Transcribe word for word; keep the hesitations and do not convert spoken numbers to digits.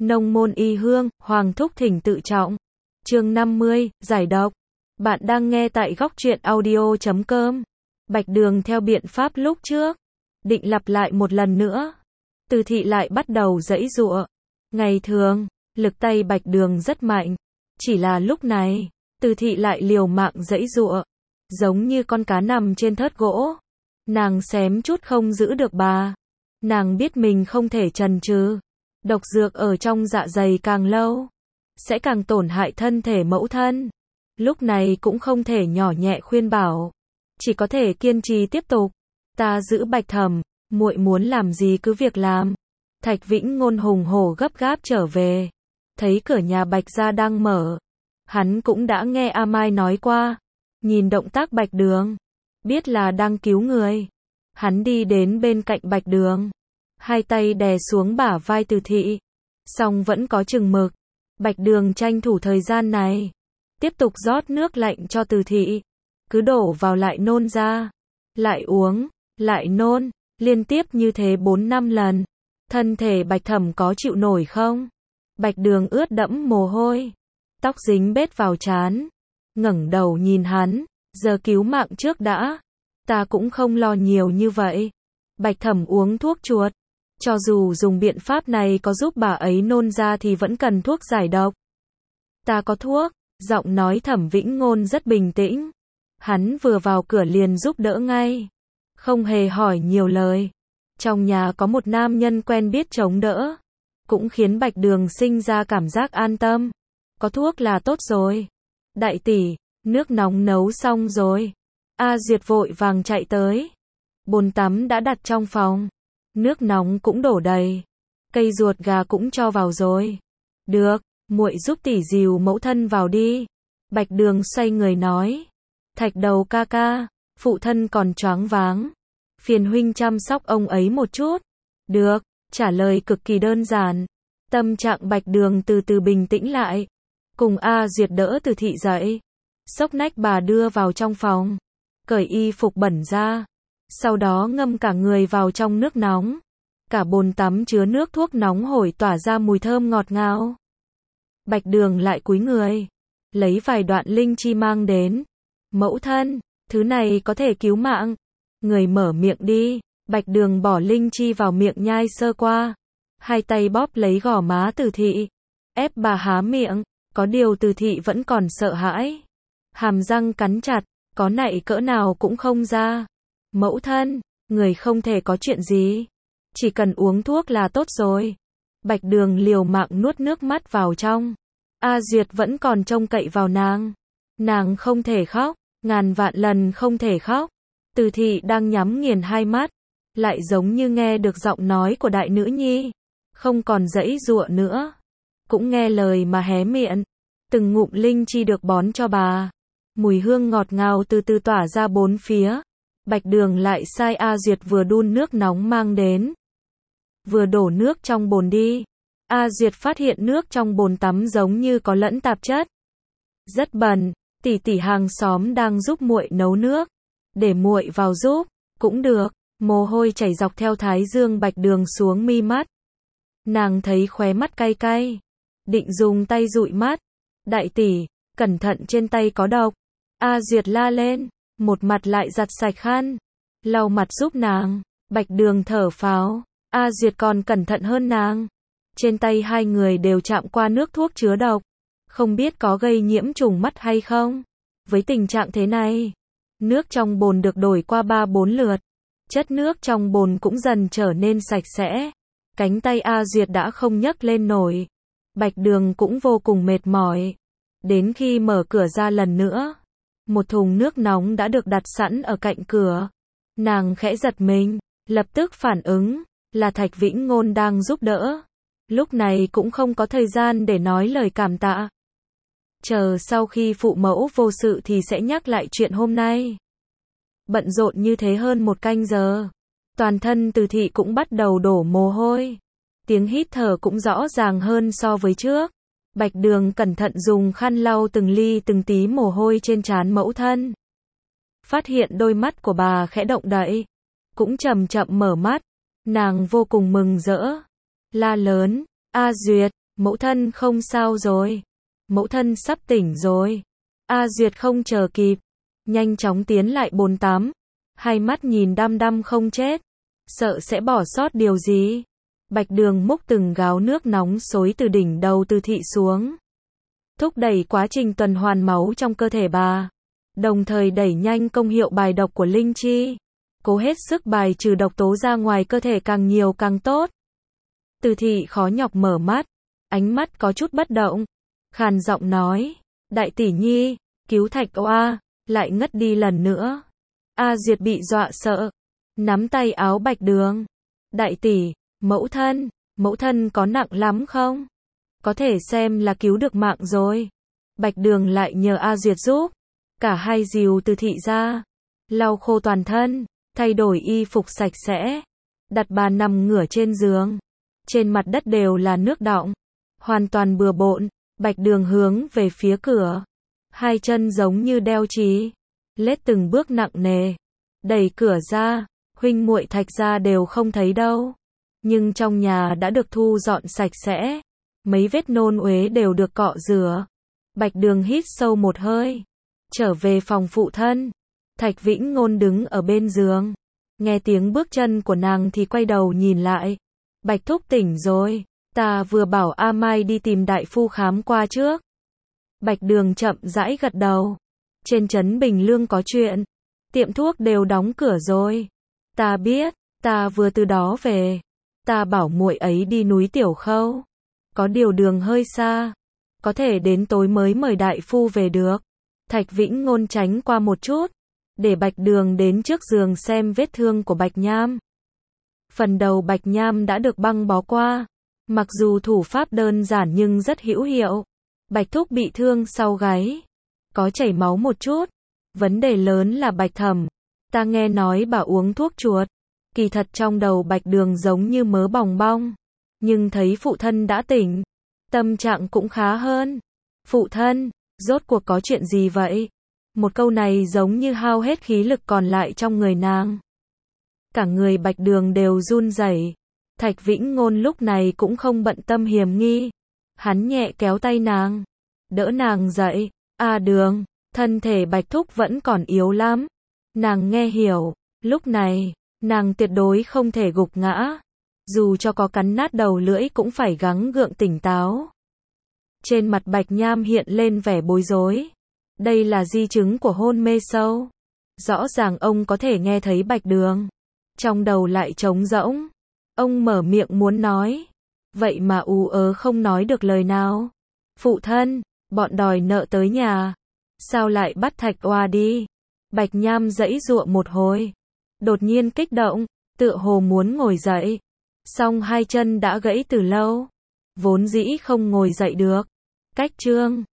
Nông môn y hương, Hoàng thúc thỉnh tự trọng. Chương năm mươi, giải độc. Bạn đang nghe tại góc truyện audio chấm com. Bạch Đường theo biện pháp lúc trước, định lặp lại một lần nữa. Từ thị lại bắt đầu giãy giụa. Ngày thường, lực tay Bạch Đường rất mạnh. Chỉ là lúc này, Từ thị lại liều mạng giãy giụa. Giống như con cá nằm trên thớt gỗ. Nàng xém chút không giữ được bà. Nàng biết mình không thể chần chừ. Độc dược ở trong dạ dày càng lâu, sẽ càng tổn hại thân thể mẫu thân. Lúc này cũng không thể nhỏ nhẹ khuyên bảo. Chỉ có thể kiên trì tiếp tục. Ta giữ Bạch Thẩm, muội muốn làm gì cứ việc làm. Thạch Vĩnh Ngôn hùng hổ gấp gáp trở về. Thấy cửa nhà Bạch gia đang mở. Hắn cũng đã nghe A Mai nói qua. Nhìn động tác Bạch Đường, biết là đang cứu người. Hắn đi đến bên cạnh Bạch Đường. Hai tay đè xuống bả vai Từ thị. Song vẫn có chừng mực. Bạch Đường tranh thủ thời gian này. Tiếp tục rót nước lạnh cho Từ thị. Cứ đổ vào lại nôn ra. Lại uống, lại nôn. Liên tiếp như thế bốn năm lần. Thân thể Bạch Thẩm có chịu nổi không? Bạch Đường ướt đẫm mồ hôi. Tóc dính bết vào trán. Ngẩng đầu nhìn hắn. Giờ cứu mạng trước đã. Ta cũng không lo nhiều như vậy. Bạch Thẩm uống thuốc chuột. Cho dù dùng biện pháp này có giúp bà ấy nôn ra thì vẫn cần thuốc giải độc. Ta có thuốc. Giọng nói Thẩm Vĩnh Ngôn rất bình tĩnh. Hắn vừa vào cửa liền giúp đỡ ngay. Không hề hỏi nhiều lời. Trong nhà có một nam nhân quen biết chống đỡ. Cũng khiến Bạch Đường sinh ra cảm giác an tâm. Có thuốc là tốt rồi. Đại tỷ, nước nóng nấu xong rồi. A Duyệt vội vàng chạy tới. Bồn tắm đã đặt trong phòng. Nước nóng cũng đổ đầy. Cây ruột gà cũng cho vào rồi. Được, muội giúp tỷ dìu mẫu thân vào đi. Bạch Đường xoay người nói. Thạch Đầu ca ca, phụ thân còn choáng váng. Phiền huynh chăm sóc ông ấy một chút. Được, trả lời cực kỳ đơn giản. Tâm trạng Bạch Đường từ từ bình tĩnh lại. Cùng A Duyệt đỡ Từ thị dậy. Xốc nách bà đưa vào trong phòng. Cởi y phục bẩn ra. Sau đó ngâm cả người vào trong nước nóng. Cả bồn tắm chứa nước thuốc nóng hổi tỏa ra mùi thơm ngọt ngào. Bạch Đường lại cúi người. Lấy vài đoạn linh chi mang đến. Mẫu thân, thứ này có thể cứu mạng. Người mở miệng đi. Bạch Đường bỏ linh chi vào miệng nhai sơ qua. Hai tay bóp lấy gò má Từ thị. Ép bà há miệng. Có điều Từ thị vẫn còn sợ hãi. Hàm răng cắn chặt. Có nạy cỡ nào cũng không ra. Mẫu thân, người không thể có chuyện gì. Chỉ cần uống thuốc là tốt rồi. Bạch Đường liều mạng nuốt nước mắt vào trong. A Duyệt vẫn còn trông cậy vào nàng. Nàng không thể khóc. Ngàn vạn lần không thể khóc. Từ thị đang nhắm nghiền hai mắt. Lại giống như nghe được giọng nói của đại nữ nhi. Không còn giãy giụa nữa. Cũng nghe lời mà hé miệng. Từng ngụm linh chi được bón cho bà. Mùi hương ngọt ngào từ từ tỏa ra bốn phía. Bạch Đường lại sai A Duyệt vừa đun nước nóng mang đến. Vừa đổ nước trong bồn đi. A Duyệt phát hiện nước trong bồn tắm giống như có lẫn tạp chất. Rất bẩn, tỷ tỷ hàng xóm đang giúp muội nấu nước. Để muội vào giúp, cũng được. Mồ hôi chảy dọc theo thái dương Bạch Đường xuống mi mắt. Nàng thấy khóe mắt cay cay. Định dùng tay dụi mắt. Đại tỷ, cẩn thận trên tay có độc. A Duyệt la lên. Một mặt lại giặt sạch khăn. Lau mặt giúp nàng. Bạch Đường thở phào. A Duyệt còn cẩn thận hơn nàng. Trên tay hai người đều chạm qua nước thuốc chứa độc. Không biết có gây nhiễm trùng mắt hay không. Với tình trạng thế này, nước trong bồn được đổi qua ba bốn lượt. Chất nước trong bồn cũng dần trở nên sạch sẽ. Cánh tay A Duyệt đã không nhấc lên nổi. Bạch Đường cũng vô cùng mệt mỏi. Đến khi mở cửa ra lần nữa, một thùng nước nóng đã được đặt sẵn ở cạnh cửa. Nàng khẽ giật mình, lập tức phản ứng, là Thạch Vĩnh Ngôn đang giúp đỡ. Lúc này cũng không có thời gian để nói lời cảm tạ. Chờ sau khi phụ mẫu vô sự thì sẽ nhắc lại chuyện hôm nay. Bận rộn như thế hơn một canh giờ. Toàn thân Từ thị cũng bắt đầu đổ mồ hôi. Tiếng hít thở cũng rõ ràng hơn so với trước. Bạch Đường cẩn thận dùng khăn lau từng ly từng tí mồ hôi trên trán mẫu thân. Phát hiện đôi mắt của bà khẽ động đậy. Cũng chậm chậm mở mắt. Nàng vô cùng mừng rỡ. La lớn, A Duyệt, Mẫu thân không sao rồi. Mẫu thân sắp tỉnh rồi. A Duyệt không chờ kịp, nhanh chóng tiến lại bồn tắm, hai mắt nhìn đăm đăm không chết, sợ sẽ bỏ sót điều gì. Bạch Đường múc từng gáo nước nóng xối từ đỉnh đầu Từ Thị xuống, thúc đẩy quá trình tuần hoàn máu trong cơ thể bà, đồng thời đẩy nhanh công hiệu bài độc của linh chi, cố hết sức bài trừ độc tố ra ngoài cơ thể càng nhiều càng tốt. Từ Thị khó nhọc mở mắt, ánh mắt có chút bất động, khàn giọng nói, đại tỷ nhi, cứu Thạch Oa, lại ngất đi lần nữa. A Duyệt bị dọa sợ, nắm tay áo Bạch Đường. Đại tỷ, mẫu thân, mẫu thân có nặng lắm không? Có thể xem là cứu được mạng rồi. Bạch Đường lại nhờ A Duyệt giúp. Cả hai dìu Từ Thị ra, lau khô toàn thân, thay đổi y phục sạch sẽ, đặt bà nằm ngửa trên giường. Trên mặt đất đều là nước đọng, hoàn toàn bừa bộn. Bạch Đường hướng về phía cửa, hai chân giống như đeo chì, lết từng bước nặng nề, đẩy cửa ra, huynh muội Thạch gia đều không thấy đâu. Nhưng trong nhà đã được thu dọn sạch sẽ, mấy vết nôn uế đều được cọ rửa. Bạch Đường hít sâu một hơi, trở về phòng phụ thân. Thạch Vĩnh Ngôn đứng ở bên giường, nghe tiếng bước chân của nàng thì quay đầu nhìn lại. Bạch thúc tỉnh rồi, ta vừa bảo A Mai đi tìm đại phu khám qua trước. Bạch Đường chậm rãi gật đầu. Trên trấn Bình Lương có chuyện, tiệm thuốc đều đóng cửa rồi. Ta biết, ta vừa từ đó về. Ta bảo muội ấy đi núi Tiểu Khâu, có điều đường hơi xa, có thể đến tối mới mời đại phu về được. Thạch Vĩnh Ngôn tránh qua một chút, để Bạch Đường đến trước giường xem vết thương của Bạch Nham. Phần đầu Bạch Nham đã được băng bó qua, mặc dù thủ pháp đơn giản nhưng rất hữu hiệu. Bạch thúc bị thương sau gáy, có chảy máu một chút. Vấn đề lớn là Bạch Thẩm, ta nghe nói bà uống thuốc chuột. Kỳ thật trong đầu Bạch Đường giống như mớ bòng bong, nhưng thấy phụ thân đã tỉnh, tâm trạng cũng khá hơn. Phụ thân, rốt cuộc có chuyện gì vậy? Một câu này giống như hao hết khí lực còn lại trong người nàng. Cả người Bạch Đường đều run rẩy. Thạch Vĩnh Ngôn lúc này cũng không bận tâm hiểm nghi, hắn nhẹ kéo tay nàng, đỡ nàng dậy. A Đường, thân thể Bạch thúc vẫn còn yếu lắm. Nàng nghe hiểu, lúc này nàng tuyệt đối không thể gục ngã, dù cho có cắn nát đầu lưỡi cũng phải gắng gượng tỉnh táo. Trên mặt Bạch Nham hiện lên vẻ bối rối. Đây là di chứng của hôn mê sâu. Rõ ràng ông có thể nghe thấy Bạch Đường, trong đầu lại trống rỗng. Ông mở miệng muốn nói, vậy mà ú ớ không nói được lời nào. Phụ thân, bọn đòi nợ tới nhà, sao lại bắt Thạch Oa đi? Bạch Nham giãy giụa một hồi, đột nhiên kích động, tựa hồ muốn ngồi dậy, song hai chân đã gãy từ lâu, vốn dĩ không ngồi dậy được. Cách chương